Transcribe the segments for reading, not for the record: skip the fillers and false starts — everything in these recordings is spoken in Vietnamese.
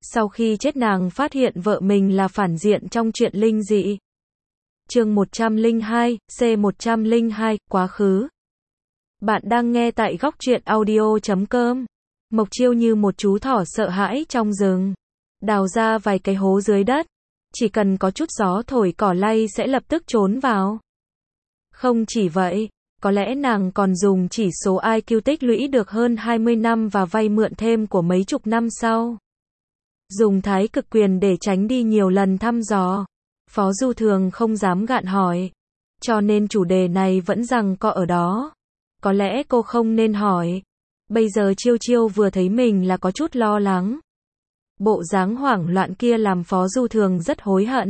Sau khi chết nàng phát hiện vợ mình là phản diện trong chuyện linh dị. Chương 102, C102, quá khứ. Bạn đang nghe tại góc truyện audio.com. Mộc Chiêu như một chú thỏ sợ hãi trong rừng, đào ra vài cái hố dưới đất, chỉ cần có chút gió thổi cỏ lay sẽ lập tức trốn vào. Không chỉ vậy, có lẽ nàng còn dùng chỉ số IQ tích lũy được hơn 20 năm và vay mượn thêm của mấy chục năm sau. Dùng thái cực quyền để tránh đi nhiều lần thăm dò. Phó Du Thường không dám gạn hỏi, cho nên chủ đề này vẫn giằng co ở đó. Có lẽ cô không nên hỏi. Bây giờ Chiêu Chiêu vừa thấy mình là có chút lo lắng. Bộ dáng hoảng loạn kia làm Phó Du Thường rất hối hận.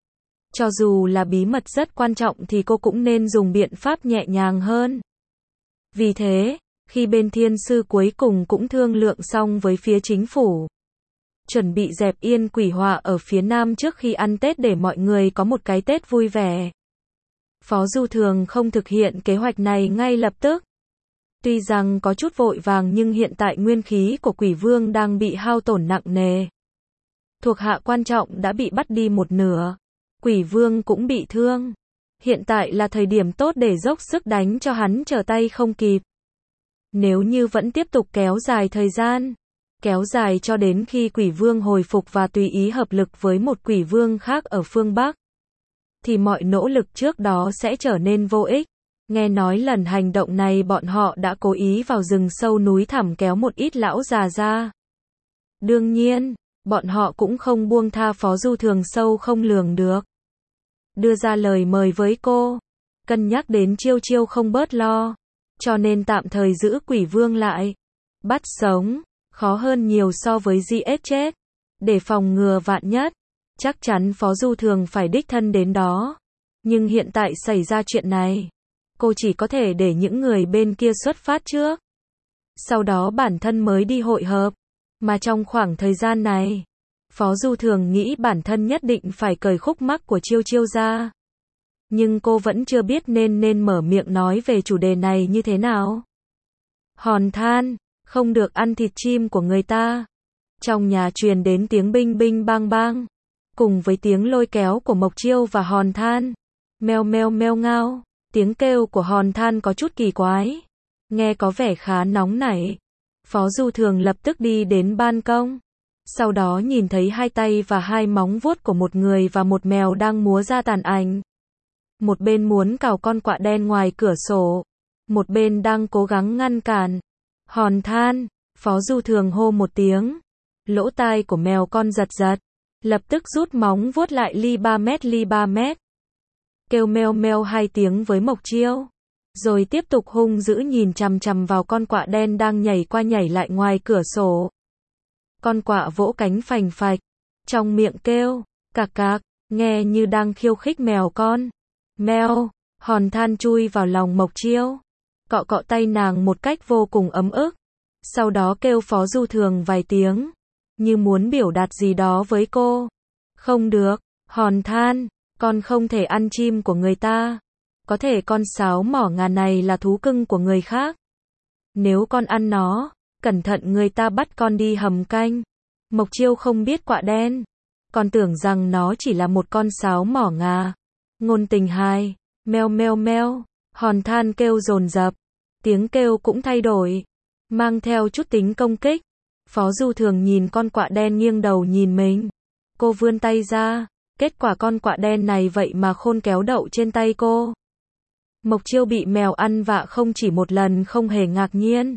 Cho dù là bí mật rất quan trọng thì cô cũng nên dùng biện pháp nhẹ nhàng hơn. Vì thế, khi bên thiên sư cuối cùng cũng thương lượng xong với phía chính phủ, chuẩn bị dẹp yên quỷ họa ở phía Nam trước khi ăn Tết để mọi người có một cái Tết vui vẻ, Phó Du Thường không thực hiện kế hoạch này ngay lập tức. Tuy rằng có chút vội vàng nhưng hiện tại nguyên khí của Quỷ Vương đang bị hao tổn nặng nề. Thuộc hạ quan trọng đã bị bắt đi một nửa. Quỷ Vương cũng bị thương. Hiện tại là thời điểm tốt để dốc sức đánh cho hắn trở tay không kịp. Nếu như vẫn tiếp tục kéo dài thời gian, kéo dài cho đến khi Quỷ Vương hồi phục và tùy ý hợp lực với một Quỷ Vương khác ở phương Bắc, thì mọi nỗ lực trước đó sẽ trở nên vô ích. Nghe nói lần hành động này bọn họ đã cố ý vào rừng sâu núi thẳm kéo một ít lão già ra. Đương nhiên, bọn họ cũng không buông tha Phó Du Thường sâu không lường được. Đưa ra lời mời với cô, cân nhắc đến Chiêu Chiêu không bớt lo, cho nên tạm thời giữ Quỷ Vương lại. Bắt sống, khó hơn nhiều so với giết chết. Để phòng ngừa vạn nhất, chắc chắn Phó Du Thường phải đích thân đến đó. Nhưng hiện tại xảy ra chuyện này, cô chỉ có thể để những người bên kia xuất phát trước, sau đó bản thân mới đi hội hợp. Mà trong khoảng thời gian này, Phó Du Thường nghĩ bản thân nhất định phải cởi khúc mắc của Chiêu Chiêu ra. Nhưng cô vẫn chưa biết nên mở miệng nói về chủ đề này như thế nào. Hòn Than, không được ăn thịt chim của người ta. Trong nhà truyền đến tiếng binh binh bang bang, cùng với tiếng lôi kéo của Mộc Chiêu và Hòn Than. Meo meo meo ngao. Tiếng kêu của Hòn Than có chút kỳ quái, nghe có vẻ khá nóng nảy. Phó Du Thường lập tức đi đến ban công, sau đó nhìn thấy hai tay và hai móng vuốt của một người và một mèo đang múa ra tàn ảnh. Một bên muốn cào con quạ đen ngoài cửa sổ, một bên đang cố gắng ngăn cản. Hòn Than, Phó Du Thường hô một tiếng. Lỗ tai của mèo con giật giật, lập tức rút móng vuốt lại ly 3 mét. Kêu meo meo hai tiếng với Mộc Chiêu, rồi tiếp tục hung dữ nhìn chằm chằm vào con quạ đen đang nhảy qua nhảy lại ngoài cửa sổ. Con quạ vỗ cánh phành phạch, trong miệng kêu cạc cạc, nghe như đang khiêu khích mèo con. Meo, Hòn Than chui vào lòng Mộc Chiêu, cọ cọ tay nàng một cách vô cùng ấm ức, sau đó kêu Phó Du Thường vài tiếng, như muốn biểu đạt gì đó với cô. Không được, Hòn Than, con không thể ăn chim của người ta. Có thể con sáo mỏ ngà này là thú cưng của người khác. Nếu con ăn nó, cẩn thận người ta bắt con đi hầm canh. Mộc Chiêu không biết quạ đen, còn tưởng rằng nó chỉ là một con sáo mỏ ngà. Ngôn tình hài, meo meo meo. Hòn Than kêu dồn dập, tiếng kêu cũng thay đổi, mang theo chút tính công kích. Phó Du Thường nhìn con quạ đen nghiêng đầu nhìn mình. Cô vươn tay ra, kết quả con quạ đen này vậy mà khôn kéo đậu trên tay cô. Mộc Chiêu bị mèo ăn vạ không chỉ một lần không hề ngạc nhiên.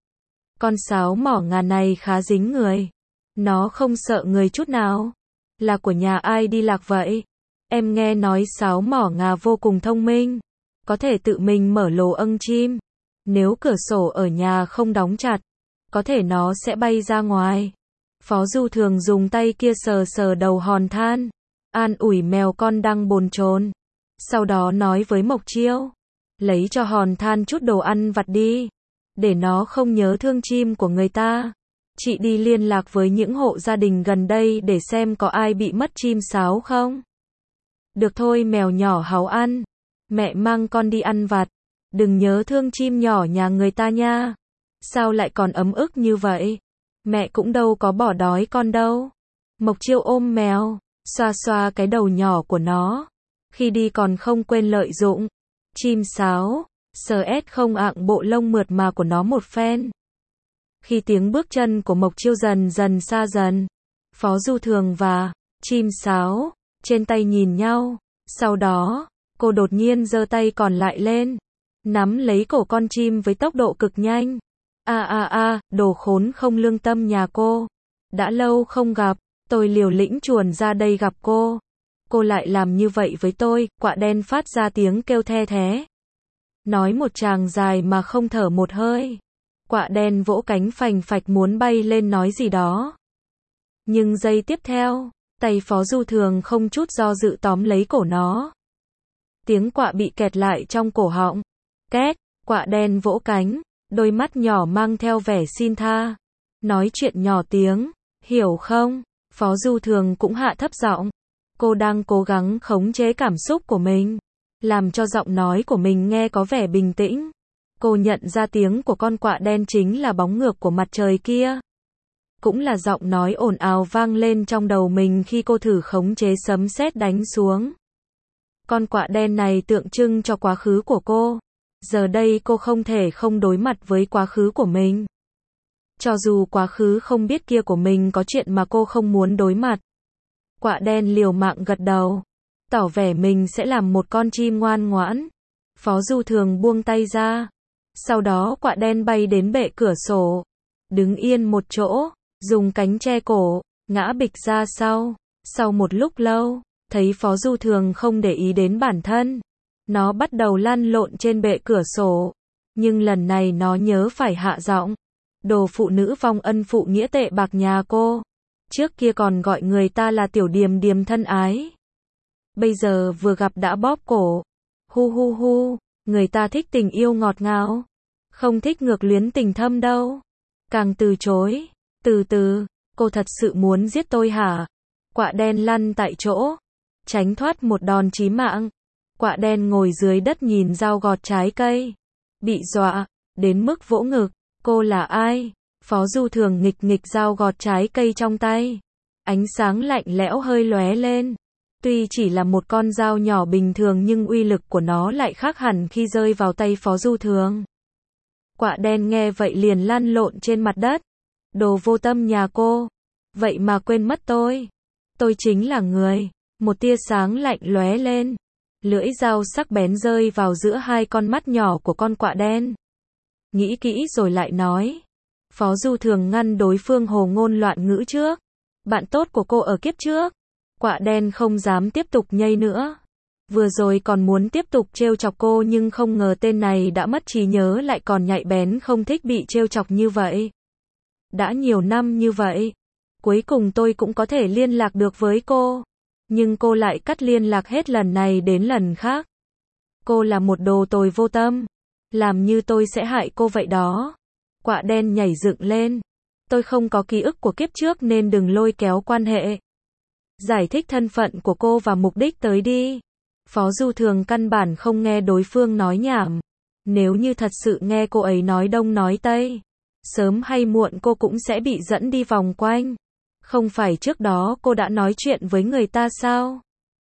Con sáo mỏ ngà này khá dính người. Nó không sợ người chút nào. Là của nhà ai đi lạc vậy? Em nghe nói sáo mỏ ngà vô cùng thông minh, có thể tự mình mở lỗ âng chim. Nếu cửa sổ ở nhà không đóng chặt, có thể nó sẽ bay ra ngoài. Phó Du Thường dùng tay kia sờ sờ đầu Hòn Than, an ủi mèo con đang bồn chồn. Sau đó nói với Mộc Chiêu, lấy cho Hòn Than chút đồ ăn vặt đi, để nó không nhớ thương chim của người ta. Chị đi liên lạc với những hộ gia đình gần đây để xem có ai bị mất chim sáo không. Được thôi mèo nhỏ háu ăn, mẹ mang con đi ăn vặt, đừng nhớ thương chim nhỏ nhà người ta nha. Sao lại còn ấm ức như vậy? Mẹ cũng đâu có bỏ đói con đâu. Mộc Chiêu ôm mèo, xoa xoa cái đầu nhỏ của nó. Khi đi còn không quên lợi dụng. Chim sáo, sờ ét không ạng bộ lông mượt mà của nó một phen. Khi tiếng bước chân của Mộc Chiêu dần dần xa dần, Phó Du Thường và chim sáo trên tay nhìn nhau. Sau đó, cô đột nhiên giơ tay còn lại lên, nắm lấy cổ con chim với tốc độ cực nhanh. Đồ khốn không lương tâm nhà cô. Đã lâu không gặp, tôi liều lĩnh chuồn ra đây gặp cô. Cô lại làm như vậy với tôi, quạ đen phát ra tiếng kêu the thé. Nói một tràng dài mà không thở một hơi. Quạ đen vỗ cánh phành phạch muốn bay lên nói gì đó. Nhưng giây tiếp theo, tay Phó Du Thường không chút do dự tóm lấy cổ nó. Tiếng quạ bị kẹt lại trong cổ họng. Két, quạ đen vỗ cánh, đôi mắt nhỏ mang theo vẻ xin tha. Nói chuyện nhỏ tiếng, hiểu không? Phó Du Thường cũng hạ thấp giọng. Cô đang cố gắng khống chế cảm xúc của mình, làm cho giọng nói của mình nghe có vẻ bình tĩnh. Cô nhận ra tiếng của con quạ đen chính là bóng ngược của mặt trời kia. Cũng là giọng nói ồn ào vang lên trong đầu mình khi cô thử khống chế sấm sét đánh xuống. Con quạ đen này tượng trưng cho quá khứ của cô. Giờ đây cô không thể không đối mặt với quá khứ của mình. Cho dù quá khứ không biết kia của mình có chuyện mà cô không muốn đối mặt. Quạ đen liều mạng gật đầu, tỏ vẻ mình sẽ làm một con chim ngoan ngoãn. Phó Du Thường buông tay ra. Sau đó quạ đen bay đến bệ cửa sổ, đứng yên một chỗ, dùng cánh che cổ, ngã bịch ra sau. Sau một lúc lâu, thấy Phó Du Thường không để ý đến bản thân, nó bắt đầu lăn lộn trên bệ cửa sổ. Nhưng lần này nó nhớ phải hạ giọng. Đồ phụ nữ vong ân phụ nghĩa tệ bạc nhà cô. Trước kia còn gọi người ta là tiểu điềm điềm thân ái. Bây giờ vừa gặp đã bóp cổ. Hu hu hu, người ta thích tình yêu ngọt ngào. Không thích ngược luyến tình thâm đâu. Càng từ chối. Từ từ, cô thật sự muốn giết tôi hả? Quạ đen lăn tại chỗ, tránh thoát một đòn chí mạng. Quạ đen ngồi dưới đất nhìn dao gọt trái cây. Bị dọa, đến mức vỗ ngực. Cô là ai? Phó Du Thường nghịch nghịch dao gọt trái cây trong tay. Ánh sáng lạnh lẽo hơi lóe lên. Tuy chỉ là một con dao nhỏ bình thường nhưng uy lực của nó lại khác hẳn khi rơi vào tay Phó Du Thường. Quạ đen nghe vậy liền lăn lộn trên mặt đất. Đồ vô tâm nhà cô. Vậy mà quên mất tôi. Tôi chính là người. Một tia sáng lạnh lóe lên. Lưỡi dao sắc bén rơi vào giữa hai con mắt nhỏ của con quạ đen. Nghĩ kỹ rồi lại nói. Phó Du Thường ngăn đối phương hồ ngôn loạn ngữ trước. Bạn tốt của cô ở kiếp trước. Quạ đen không dám tiếp tục nhây nữa. Vừa rồi còn muốn tiếp tục trêu chọc cô nhưng không ngờ tên này đã mất trí nhớ lại còn nhạy bén không thích bị trêu chọc như vậy. Đã nhiều năm như vậy. Cuối cùng tôi cũng có thể liên lạc được với cô. Nhưng cô lại cắt liên lạc hết lần này đến lần khác. Cô là một đồ tồi vô tâm. Làm như tôi sẽ hại cô vậy đó. Quạ đen nhảy dựng lên. Tôi không có ký ức của kiếp trước nên đừng lôi kéo quan hệ. Giải thích thân phận của cô và mục đích tới đi. Phó Du Thường căn bản không nghe đối phương nói nhảm. Nếu như thật sự nghe cô ấy nói đông nói tây, sớm hay muộn cô cũng sẽ bị dẫn đi vòng quanh. Không phải trước đó cô đã nói chuyện với người ta sao?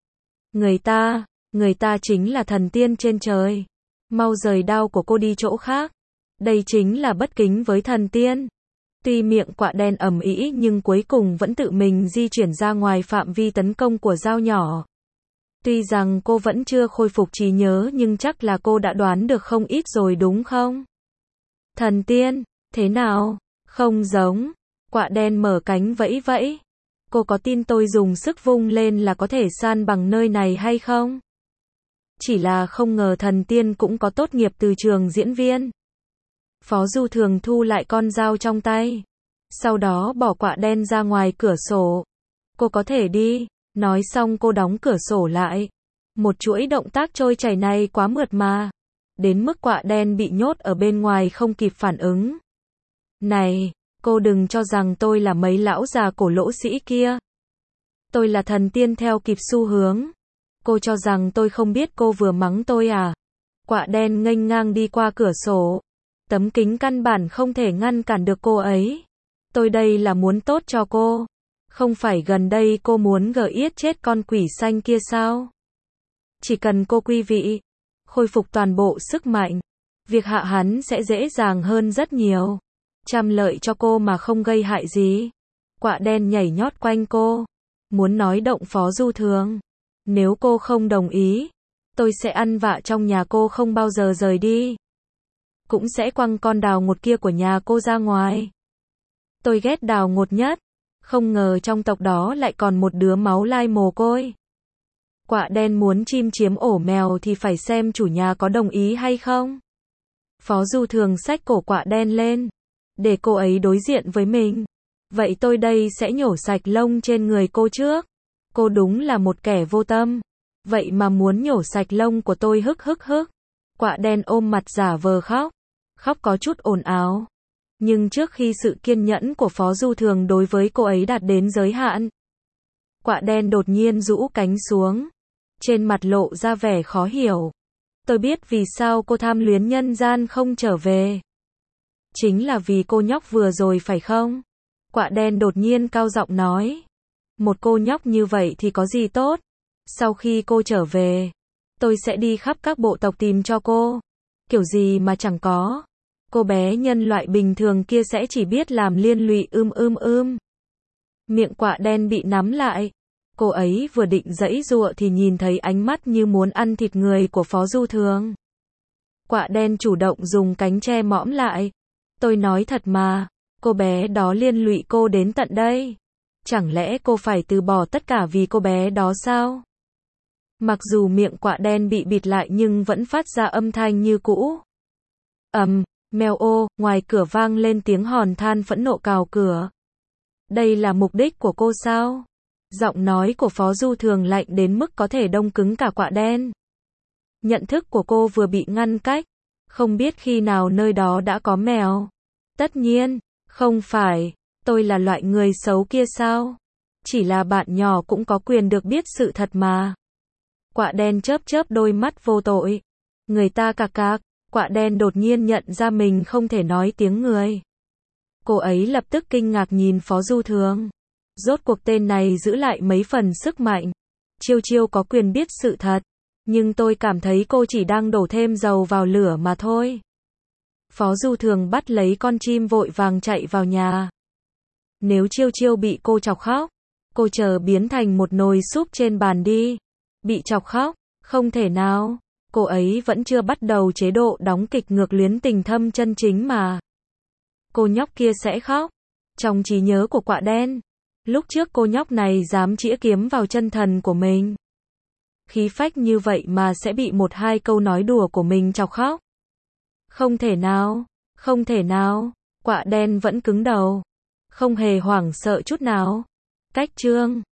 Người ta chính là thần tiên trên trời. Mau rời đao của cô đi chỗ khác. Đây chính là bất kính với thần tiên. Tuy miệng quạ đen ầm ĩ nhưng cuối cùng vẫn tự mình di chuyển ra ngoài phạm vi tấn công của dao nhỏ. Tuy rằng cô vẫn chưa khôi phục trí nhớ nhưng chắc là cô đã đoán được không ít rồi đúng không? Thần tiên, thế nào? Không giống. Quạ đen mở cánh vẫy vẫy. Cô có tin tôi dùng sức vung lên là có thể san bằng nơi này hay không? Chỉ là không ngờ thần tiên cũng có tốt nghiệp từ trường diễn viên. Phó Du Thường thu lại con dao trong tay. Sau đó bỏ quạ đen ra ngoài cửa sổ. Cô có thể đi. Nói xong cô đóng cửa sổ lại. Một chuỗi động tác trôi chảy này quá mượt mà. Đến mức quạ đen bị nhốt ở bên ngoài không kịp phản ứng. Này, cô đừng cho rằng tôi là mấy lão già cổ lỗ sĩ kia. Tôi là thần tiên theo kịp xu hướng. Cô cho rằng tôi không biết cô vừa mắng tôi à? Quạ đen nghênh ngang đi qua cửa sổ. Tấm kính căn bản không thể ngăn cản được cô ấy. Tôi đây là muốn tốt cho cô. Không phải gần đây cô muốn giết chết con quỷ xanh kia sao? Chỉ cần cô quý vị khôi phục toàn bộ sức mạnh, việc hạ hắn sẽ dễ dàng hơn rất nhiều. Trăm lợi cho cô mà không gây hại gì. Quạ đen nhảy nhót quanh cô, muốn nói động Phó Du Thường. Nếu cô không đồng ý, tôi sẽ ăn vạ trong nhà cô không bao giờ rời đi. Cũng sẽ quăng con đào ngột kia của nhà cô ra ngoài. Tôi ghét đào ngột nhất. Không ngờ trong tộc đó lại còn một đứa máu lai mồ côi. Quạ đen muốn chim chiếm ổ mèo thì phải xem chủ nhà có đồng ý hay không. Phó Du Thường xách cổ quạ đen lên, để cô ấy đối diện với mình. Vậy tôi đây sẽ nhổ sạch lông trên người cô trước. Cô đúng là một kẻ vô tâm. Vậy mà muốn nhổ sạch lông của tôi hức hức hức. Quạ đen ôm mặt giả vờ khóc. Khóc có chút ồn ào. Nhưng trước khi sự kiên nhẫn của Phó Du Thường đối với cô ấy đạt đến giới hạn, quạ đen đột nhiên rũ cánh xuống. Trên mặt lộ ra vẻ khó hiểu. Tôi biết vì sao cô tham luyến nhân gian không trở về. Chính là vì cô nhóc vừa rồi phải không? Quạ đen đột nhiên cao giọng nói. Một cô nhóc như vậy thì có gì tốt? Sau khi cô trở về, tôi sẽ đi khắp các bộ tộc tìm cho cô. Kiểu gì mà chẳng có. Cô bé nhân loại bình thường kia sẽ chỉ biết làm liên lụy Miệng quạ đen bị nắm lại. Cô ấy vừa định giãy giụa thì nhìn thấy ánh mắt như muốn ăn thịt người của Phó Du Thường. Quạ đen chủ động dùng cánh che mõm lại. Tôi nói thật mà, cô bé đó liên lụy cô đến tận đây. Chẳng lẽ cô phải từ bỏ tất cả vì cô bé đó sao? Mặc dù miệng quạ đen bị bịt lại nhưng vẫn phát ra âm thanh như cũ. Mèo ô, ngoài cửa vang lên tiếng hòn than phẫn nộ cào cửa. Đây là mục đích của cô sao? Giọng nói của Phó Du Thường lạnh đến mức có thể đông cứng cả quạ đen. Nhận thức của cô vừa bị ngăn cách. Không biết khi nào nơi đó đã có mèo. Tất nhiên, không phải, tôi là loại người xấu kia sao? Chỉ là bạn nhỏ cũng có quyền được biết sự thật mà. Quạ đen chớp chớp đôi mắt vô tội. Người ta cạc cạc, quạ đen đột nhiên nhận ra mình không thể nói tiếng người. Cô ấy lập tức kinh ngạc nhìn Phó Du Thường. Rốt cuộc tên này giữ lại mấy phần sức mạnh. Chiêu chiêu có quyền biết sự thật. Nhưng tôi cảm thấy cô chỉ đang đổ thêm dầu vào lửa mà thôi. Phó Du Thường bắt lấy con chim vội vàng chạy vào nhà. Nếu chiêu chiêu bị cô chọc khóc, cô chờ biến thành một nồi súp trên bàn đi. Bị chọc khóc, không thể nào. Cô ấy vẫn chưa bắt đầu chế độ đóng kịch ngược luyến tình thâm chân chính mà. Cô nhóc kia sẽ khóc. Trong trí nhớ của quạ đen, lúc trước cô nhóc này dám chĩa kiếm vào chân thần của mình. Khí phách như vậy mà sẽ bị một hai câu nói đùa của mình chọc khóc. Không thể nào, không thể nào. Quạ đen vẫn cứng đầu. Không hề hoảng sợ chút nào. Cách chương